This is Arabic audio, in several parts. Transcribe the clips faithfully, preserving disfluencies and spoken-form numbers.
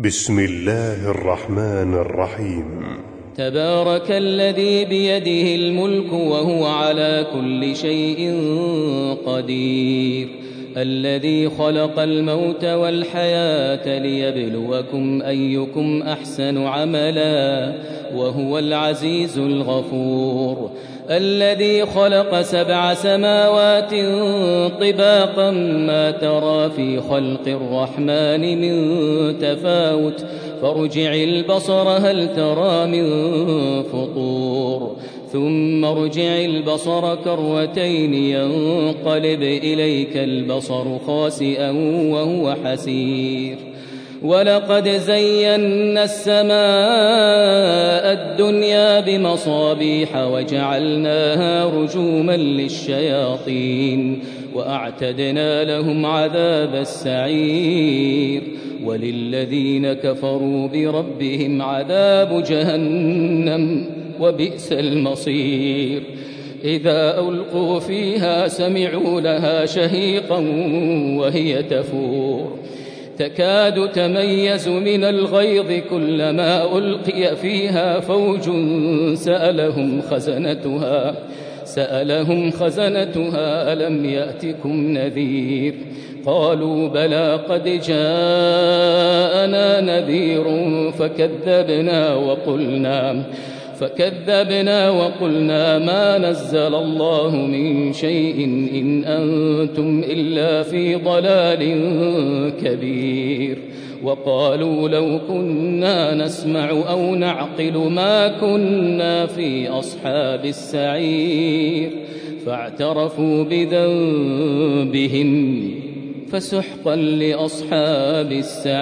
بسم الله الرحمن الرحيم. تبارك الذي بيده الملك وهو على كل شيء قدير، الذي خلق الموت والحياة ليبلوكم أيكم أحسن عملا وهو العزيز الغفور، الذي خلق سبع سماوات طباقا ما ترى في خلق الرحمن من تفاوت فارجع البصر هل ترى من فطور ثم ارجع البصر كرتين ينقلب إليك البصر خاسئا وهو حسير. ولقد زينا السماء الدنيا بمصابيح وجعلناها رجوما للشياطين وأعتدنا لهم عذاب السعير، وللذين كفروا بربهم عذاب جهنم وبئس المصير. إذا ألقوا فيها سمعوا لها شهيقا وهي تفور تكاد تميز من الغيظ كلما ألقي فيها فوج سألهم خزنتها سألهم خزنتها ألم يأتكم نذير قالوا بلى قد جاءنا نذير فكذبنا وقلنا فكذبنا وقلنا ما نزل الله من شيء إن أنتم إلا في ضلال كبير. وقالوا لو كنا نسمع أو نعقل ما كنا في أصحاب السعير فاعترفوا بذنبهم فسحقا لأصحاب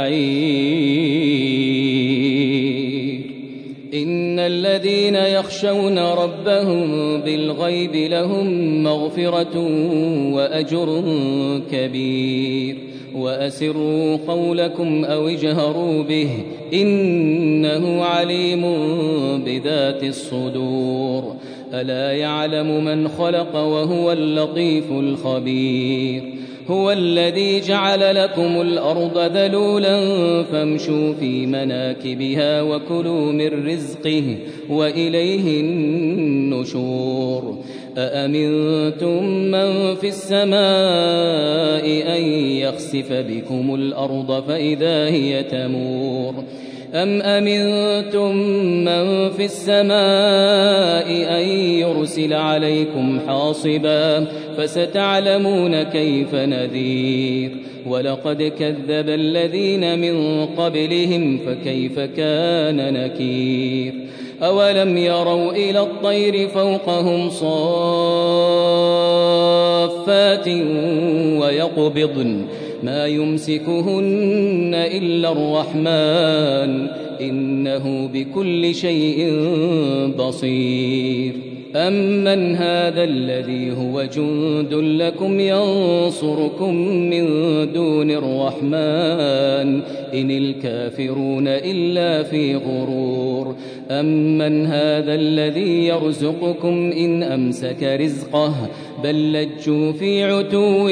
السعير. إن الذين يخشون ربهم بالغيب لهم مغفرة وأجر كبير. وأسروا قولكم أو اجهروا به إنه عليم بذات الصدور. ألا يعلم من خلق وهو اللطيف الخبير. هو الذي جعل لكم الأرض ذلولا فامشوا في مناكبها وكلوا من رزقه وإليه النشور. أأمنتم من في السماء أن يخسف بكم الأرض فإذا هي تمور أم أمنتم من في السماء أن يرسل عليكم حاصبا فستعلمون كيف نذير. ولقد كذب الذين من قبلهم فكيف كان نكير. أولم يروا إلى الطير فوقهم صافات ويقبضن ما يمسكهن إلا الرحمن إنه بكل شيء بصير. أمن هذا الذي هو جند لكم ينصركم من دون الرحمن إن الكافرون إلا في غرور. أمن هذا الذي يرزقكم إن أمسك رزقه بل لجوا في عتو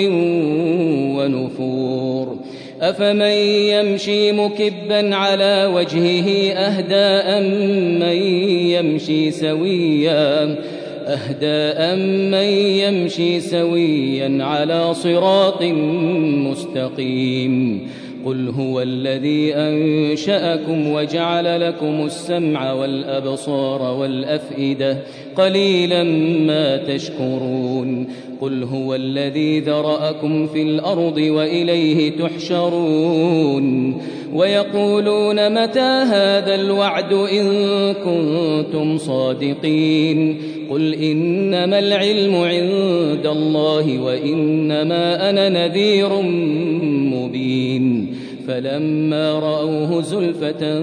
ونفور. أفمن يمشي مكبا على وجهه أهدى أمن يمشي سويا أهدى أمن يمشي سويا على صراط مستقيم. قل هو الذي أنشأكم وجعل لكم السمع والأبصار والأفئدة قليلا ما تشكرون. قل هو الذي ذرأكم في الأرض وإليه تحشرون. ويقولون متى هذا الوعد إن كنتم صادقين. قل إنما العلم عند الله وإنما أنا نذير مبين. فلما رأوه زلفة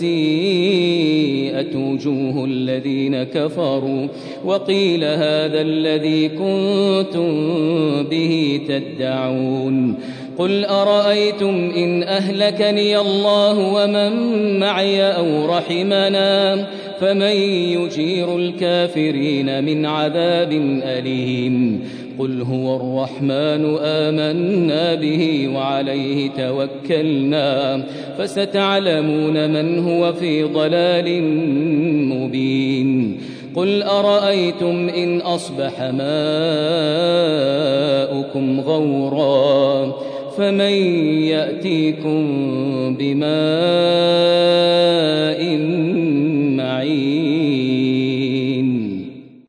سيئت وجوه الذين كفروا وقيل هذا الذي كنتم به تدعون. قل أرأيتم إن أهلكني الله ومن معي أو رحمنا فمن يجير الكافرين من عذاب أليم. قل هو الرحمن آمنا به وعليه توكلنا فستعلمون من هو في ضلال مبين قل أرأيتم إن أصبح ماؤكم غورا فمن يأتيكم بماء